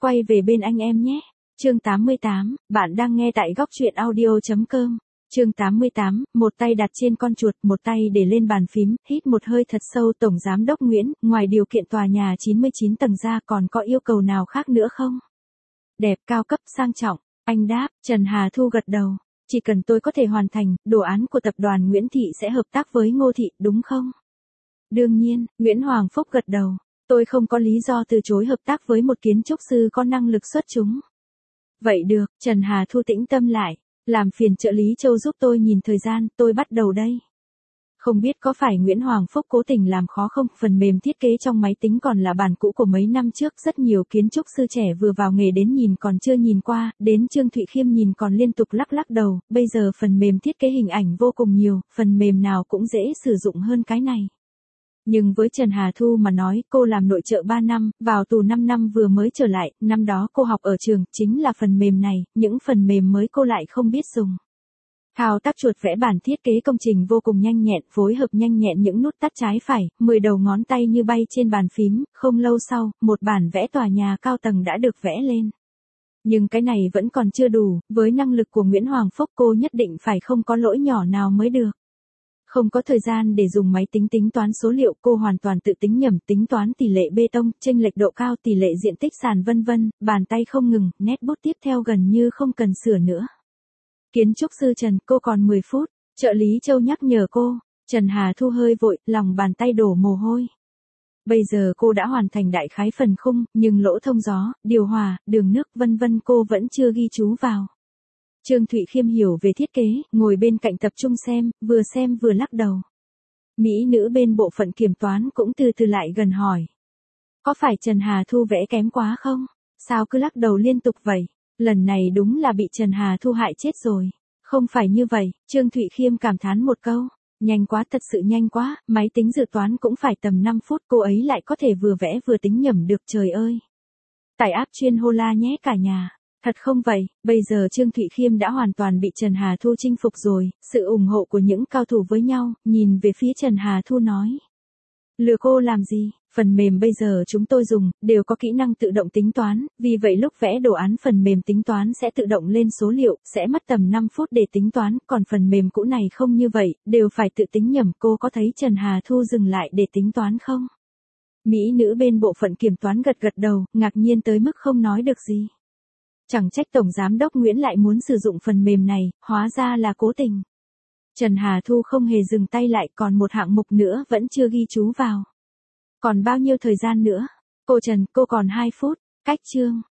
Quay về bên anh em nhé. Chương 88, bạn đang nghe tại góc truyện audio.com. Chương 88, một tay đặt trên con chuột, một tay để lên bàn phím, hít một hơi thật sâu. Tổng Giám đốc Nguyễn, ngoài điều kiện tòa nhà 99 tầng ra còn có yêu cầu nào khác nữa không? Đẹp, cao cấp, sang trọng. Anh đáp. Trần Hà Thu gật đầu. Chỉ cần tôi có thể hoàn thành, đồ án của tập đoàn Nguyễn Thị sẽ hợp tác với Ngô Thị, đúng không? Đương nhiên, Nguyễn Hoàng Phúc gật đầu. Tôi không có lý do từ chối hợp tác với một kiến trúc sư có năng lực xuất chúng. Vậy được, Trần Hà Thu tĩnh tâm lại. Làm phiền trợ lý Châu giúp tôi nhìn thời gian, tôi bắt đầu đây. Không biết có phải Nguyễn Hoàng Phúc cố tình làm khó không, phần mềm thiết kế trong máy tính còn là bản cũ của mấy năm trước, rất nhiều kiến trúc sư trẻ vừa vào nghề đến nhìn còn chưa nhìn qua, đến Trương Thụy Khiêm nhìn còn liên tục lắc lắc đầu, bây giờ phần mềm thiết kế hình ảnh vô cùng nhiều, phần mềm nào cũng dễ sử dụng hơn cái này. Nhưng với Trần Hà Thu mà nói, cô làm nội trợ 3 năm, vào tù 5 năm vừa mới trở lại, năm đó cô học ở trường, chính là phần mềm này, những phần mềm mới cô lại không biết dùng. Thao tác chuột vẽ bản thiết kế công trình vô cùng nhanh nhẹn, phối hợp nhanh nhẹn những nút tắt trái phải, 10 đầu ngón tay như bay trên bàn phím, không lâu sau, một bản vẽ tòa nhà cao tầng đã được vẽ lên. Nhưng cái này vẫn còn chưa đủ, với năng lực của Nguyễn Hoàng Phúc cô nhất định phải không có lỗi nhỏ nào mới được. Không có thời gian để dùng máy tính tính toán số liệu, cô hoàn toàn tự tính nhẩm, tính toán tỷ lệ bê tông, chênh lệch độ cao, tỷ lệ diện tích sàn vân vân, bàn tay không ngừng, nét bút tiếp theo gần như không cần sửa nữa. Kiến trúc sư Trần, cô còn 10 phút, trợ lý Châu nhắc nhở cô. Trần Hà Thu hơi vội, lòng bàn tay đổ mồ hôi. Bây giờ cô đã hoàn thành đại khái phần khung, nhưng lỗ thông gió, điều hòa, đường nước vân vân cô vẫn chưa ghi chú vào. Trương Thụy Khiêm hiểu về thiết kế, ngồi bên cạnh tập trung xem vừa lắc đầu. Mỹ nữ bên bộ phận kiểm toán cũng từ từ lại gần hỏi. Có phải Trần Hà Thu vẽ kém quá không? Sao cứ lắc đầu liên tục vậy? Lần này đúng là bị Trần Hà Thu hại chết rồi. Không phải như vậy, Trương Thụy Khiêm cảm thán một câu. Nhanh quá, thật sự nhanh quá, máy tính dự toán cũng phải tầm 5 phút cô ấy lại có thể vừa vẽ vừa tính nhẩm được, trời ơi. Tải app chuyên Hola nhé cả nhà. Thật không vậy, bây giờ Trương Thụy Khiêm đã hoàn toàn bị Trần Hà Thu chinh phục rồi, sự ủng hộ của những cao thủ với nhau, nhìn về phía Trần Hà Thu nói. Lừa cô làm gì, phần mềm bây giờ chúng tôi dùng, đều có kỹ năng tự động tính toán, vì vậy lúc vẽ đồ án phần mềm tính toán sẽ tự động lên số liệu, sẽ mất tầm 5 phút để tính toán, còn phần mềm cũ này không như vậy, đều phải tự tính nhẩm. Cô có thấy Trần Hà Thu dừng lại để tính toán không? Mỹ nữ bên bộ phận kiểm toán gật gật đầu, ngạc nhiên tới mức không nói được gì. Chẳng trách Tổng Giám đốc Nguyễn lại muốn sử dụng phần mềm này, hóa ra là cố tình. Trần Hà Thu không hề dừng tay lại, còn một hạng mục nữa vẫn chưa ghi chú vào. Còn bao nhiêu thời gian nữa? Cô Trần, cô còn 2 phút, cách chương.